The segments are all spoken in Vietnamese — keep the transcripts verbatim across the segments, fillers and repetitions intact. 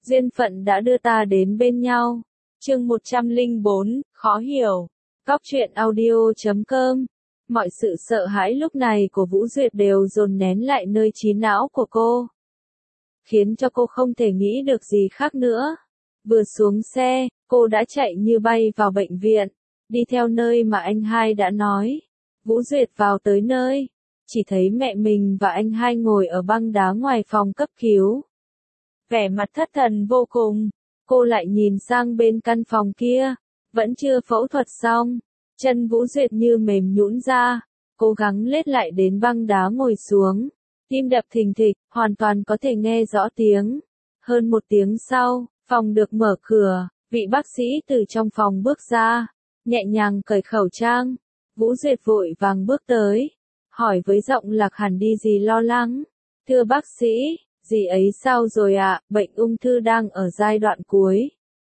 Duyên phận đã đưa ta đến bên nhau. Chương một trăm lẻ bốn, khó hiểu. Cóc truyện audio chấm com. Mọi sự sợ hãi lúc này của Vũ Duyệt đều dồn nén lại nơi trí não của cô, khiến cho cô không thể nghĩ được gì khác nữa. Vừa xuống xe, cô đã chạy như bay vào bệnh viện, đi theo nơi mà anh hai đã nói. Vũ Duyệt vào tới nơi, chỉ thấy mẹ mình và anh hai ngồi ở băng đá ngoài phòng cấp cứu. Vẻ mặt thất thần vô cùng, cô lại nhìn sang bên căn phòng kia, vẫn chưa phẫu thuật xong. Chân Vũ Duyệt như mềm nhũn ra, cố gắng lết lại đến băng đá ngồi xuống. Tim đập thình thịch, hoàn toàn có thể nghe rõ tiếng. Hơn một tiếng sau, phòng được mở cửa, vị bác sĩ từ trong phòng bước ra, nhẹ nhàng cởi khẩu trang. Vũ Duyệt vội vàng bước tới, hỏi với giọng lạc hẳn đi gì lo lắng. Thưa bác sĩ, dì ấy sao rồi ạ? Bệnh ung thư đang ở giai đoạn cuối.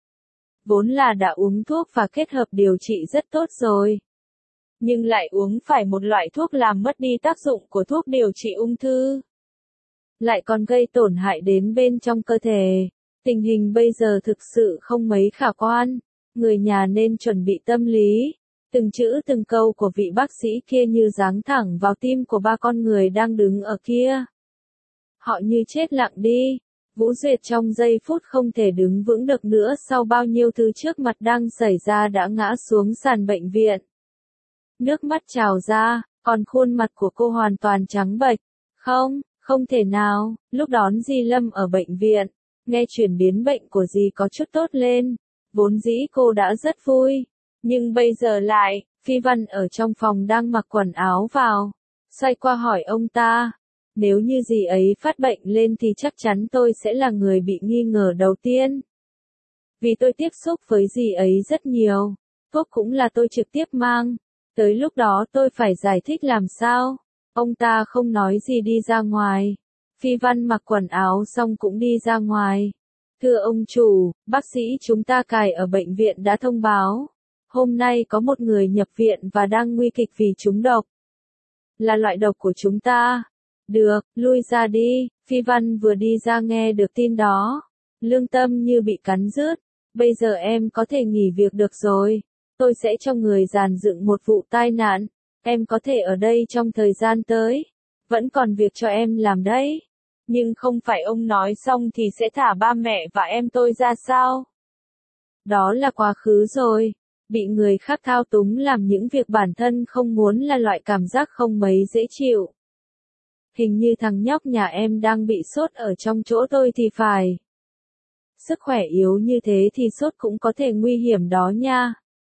Vốn là đã uống thuốc và kết hợp điều trị rất tốt rồi, nhưng lại uống phải một loại thuốc làm mất đi tác dụng của thuốc điều trị ung thư, lại còn gây tổn hại đến bên trong cơ thể. Tình hình bây giờ thực sự không mấy khả quan, người nhà nên chuẩn bị tâm lý. Từng chữ từng câu của vị bác sĩ kia như giáng thẳng vào tim của ba con người đang đứng ở kia. Họ như chết lặng đi. Vũ Duyệt trong giây phút không thể đứng vững được nữa, sau bao nhiêu thứ trước mặt đang xảy ra đã ngã xuống sàn bệnh viện. Nước mắt trào ra, còn khuôn mặt của cô hoàn toàn trắng bệch. Không, không thể nào. Lúc đón Di Lâm ở bệnh viện, nghe chuyển biến bệnh của dì có chút tốt lên, vốn dĩ cô đã rất vui. Nhưng bây giờ lại, Phi Văn ở trong phòng đang mặc quần áo vào, xoay qua hỏi ông ta. Nếu như dì ấy phát bệnh lên thì chắc chắn tôi sẽ là người bị nghi ngờ đầu tiên. Vì tôi tiếp xúc với dì ấy rất nhiều, thuốc cũng là tôi trực tiếp mang. Tới lúc đó tôi phải giải thích làm sao. Ông ta không nói gì đi ra ngoài. Phi Văn mặc quần áo xong cũng đi ra ngoài. Thưa ông chủ, bác sĩ chúng ta cài ở bệnh viện đã thông báo. Hôm nay có một người nhập viện và đang nguy kịch vì trúng độc. Là loại độc của chúng ta. Được, lui ra đi. Phi Văn vừa đi ra nghe được tin đó, lương tâm như bị cắn rứt. Bây giờ em có thể nghỉ việc được rồi. Tôi sẽ cho người dàn dựng một vụ tai nạn. Em có thể ở đây trong thời gian tới. Vẫn còn việc cho em làm đấy. Nhưng không phải ông nói xong thì sẽ thả ba mẹ và em tôi ra sao? Đó là quá khứ rồi. Bị người khác thao túng làm những việc bản thân không muốn là loại cảm giác không mấy dễ chịu. Hình như thằng nhóc nhà em đang bị sốt ở trong chỗ tôi thì phải. Sức khỏe yếu như thế thì sốt cũng có thể nguy hiểm đó nha.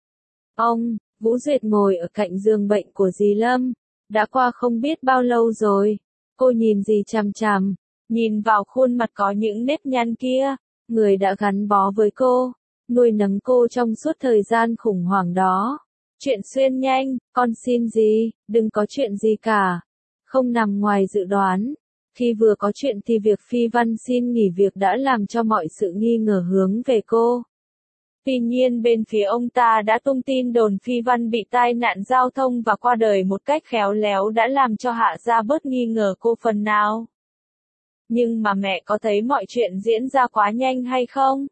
Ông, Vũ Duyệt ngồi ở cạnh giường bệnh của dì Lâm. Đã qua không biết bao lâu rồi. Cô nhìn dì chằm chằm, nhìn vào khuôn mặt có những nếp nhăn kia. Người đã gắn bó với cô, nuôi nấng cô trong suốt thời gian khủng hoảng đó. Chuyện xuyên nhanh, con xin dì, đừng có chuyện gì cả. Không nằm ngoài dự đoán. Khi vừa có chuyện thì việc Phi Văn xin nghỉ việc đã làm cho mọi sự nghi ngờ hướng về cô. Tuy nhiên bên phía ông ta đã tung tin đồn Phi Văn bị tai nạn giao thông và qua đời một cách khéo léo đã làm cho Hạ Gia bớt nghi ngờ cô phần nào. Nhưng mà mẹ có thấy mọi chuyện diễn ra quá nhanh hay không?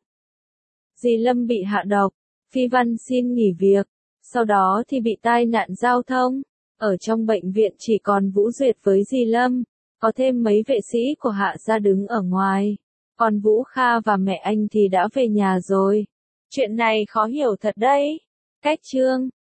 Dì Lâm bị hạ độc, Phi Văn xin nghỉ việc, sau đó thì bị tai nạn giao thông. Ở trong bệnh viện chỉ còn Vũ Duyệt với dì Lâm, có thêm mấy vệ sĩ của Hạ Gia đứng ở ngoài. Còn Vũ Kha và mẹ anh thì đã về nhà rồi. Chuyện này khó hiểu thật đấy. Cách chương